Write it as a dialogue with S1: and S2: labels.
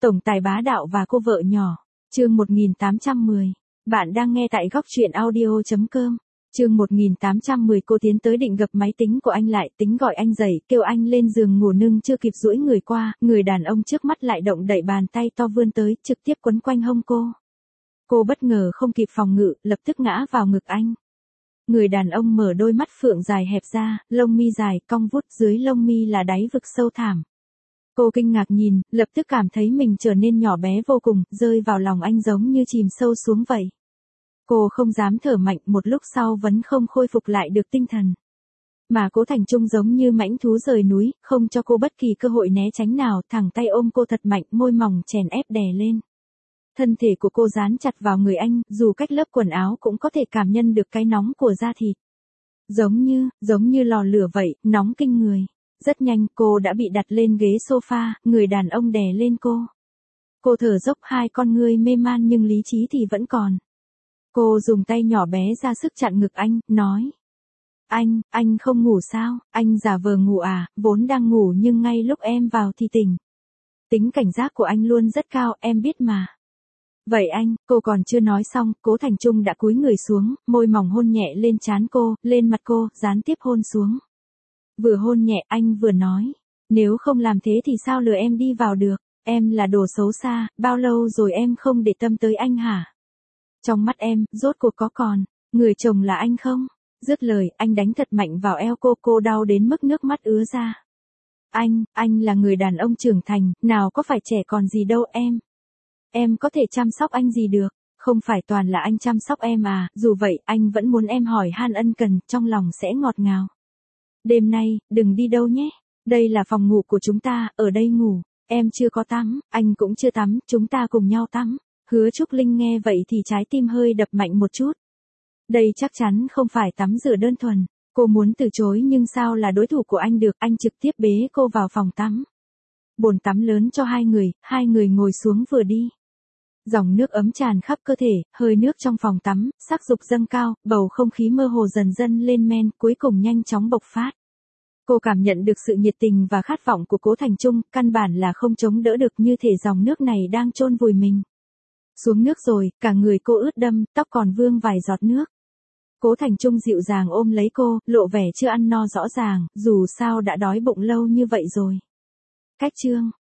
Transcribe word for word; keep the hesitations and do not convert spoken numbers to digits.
S1: Tổng tài bá đạo và cô vợ nhỏ. Chương một nghìn tám trăm mười. Bạn đang nghe tại góc truyện audio chấm com. Chương một nghìn tám trăm mười. Cô tiến tới định gập máy tính của anh lại, tính gọi anh dậy, kêu anh lên giường ngủ, nưng chưa kịp duỗi người qua, người đàn ông trước mắt lại động đậy bàn tay to vươn tới, trực tiếp quấn quanh hông cô. Cô bất ngờ không kịp phòng ngự, lập tức ngã vào ngực anh. Người đàn ông mở đôi mắt phượng dài hẹp ra, lông mi dài, cong vút, dưới lông mi là đáy vực sâu thẳm. Cô kinh ngạc nhìn, lập tức cảm thấy mình trở nên nhỏ bé vô cùng, rơi vào lòng anh giống như chìm sâu xuống vậy. Cô không dám thở mạnh, một lúc sau vẫn không khôi phục lại được tinh thần. Mà Cố Thành Trung giống như mãnh thú rời núi, không cho cô bất kỳ cơ hội né tránh nào, thẳng tay ôm cô thật mạnh, môi mỏng chèn ép đè lên. Thân thể của cô dán chặt vào người anh, dù cách lớp quần áo cũng có thể cảm nhận được cái nóng của da thịt. Giống như, giống như lò lửa vậy, nóng kinh người. Rất nhanh, cô đã bị đặt lên ghế sofa, người đàn ông đè lên cô. Cô thở dốc, hai con ngươi mê man nhưng lý trí thì vẫn còn. Cô dùng tay nhỏ bé ra sức chặn ngực anh, nói. Anh, anh không ngủ sao, anh giả vờ ngủ à, vốn đang ngủ nhưng ngay lúc em vào thì tỉnh. Tính cảnh giác của anh luôn rất cao, em biết mà. Vậy anh, cô còn chưa nói xong, Cố Thành Trung đã cúi người xuống, môi mỏng hôn nhẹ lên trán cô, lên mặt cô, gián tiếp hôn xuống. Vừa hôn nhẹ anh vừa nói, nếu không làm thế thì sao lừa em đi vào được, em là đồ xấu xa, bao lâu rồi em không để tâm tới anh hả? Trong mắt em, rốt cuộc có còn, người chồng là anh không? Dứt lời, anh đánh thật mạnh vào eo cô, cô đau đến mức nước mắt ứa ra. Anh, anh là người đàn ông trưởng thành, nào có phải trẻ còn gì đâu em. Em có thể chăm sóc anh gì được, không phải toàn là anh chăm sóc em à, dù vậy, anh vẫn muốn em hỏi han ân cần, trong lòng sẽ ngọt ngào. Đêm nay, đừng đi đâu nhé, đây là phòng ngủ của chúng ta, ở đây ngủ, em chưa có tắm, anh cũng chưa tắm, chúng ta cùng nhau tắm. Hứa Trúc Linh nghe vậy thì trái tim hơi đập mạnh một chút. Đây chắc chắn không phải tắm rửa đơn thuần, cô muốn từ chối nhưng sao là đối thủ của anh được, anh trực tiếp bế cô vào phòng tắm. Bồn tắm lớn cho hai người, hai người ngồi xuống vừa đi. Dòng nước ấm tràn khắp cơ thể, hơi nước trong phòng tắm, sắc dục dâng cao, bầu không khí mơ hồ dần dần lên men, cuối cùng nhanh chóng bộc phát. Cô cảm nhận được sự nhiệt tình và khát vọng của Cố Thành Trung, căn bản là không chống đỡ được, như thể dòng nước này đang chôn vùi mình. Xuống nước rồi, cả người cô ướt đẫm, tóc còn vương vài giọt nước. Cố Thành Trung dịu dàng ôm lấy cô, lộ vẻ chưa ăn no rõ ràng, dù sao đã đói bụng lâu như vậy rồi. Cách chương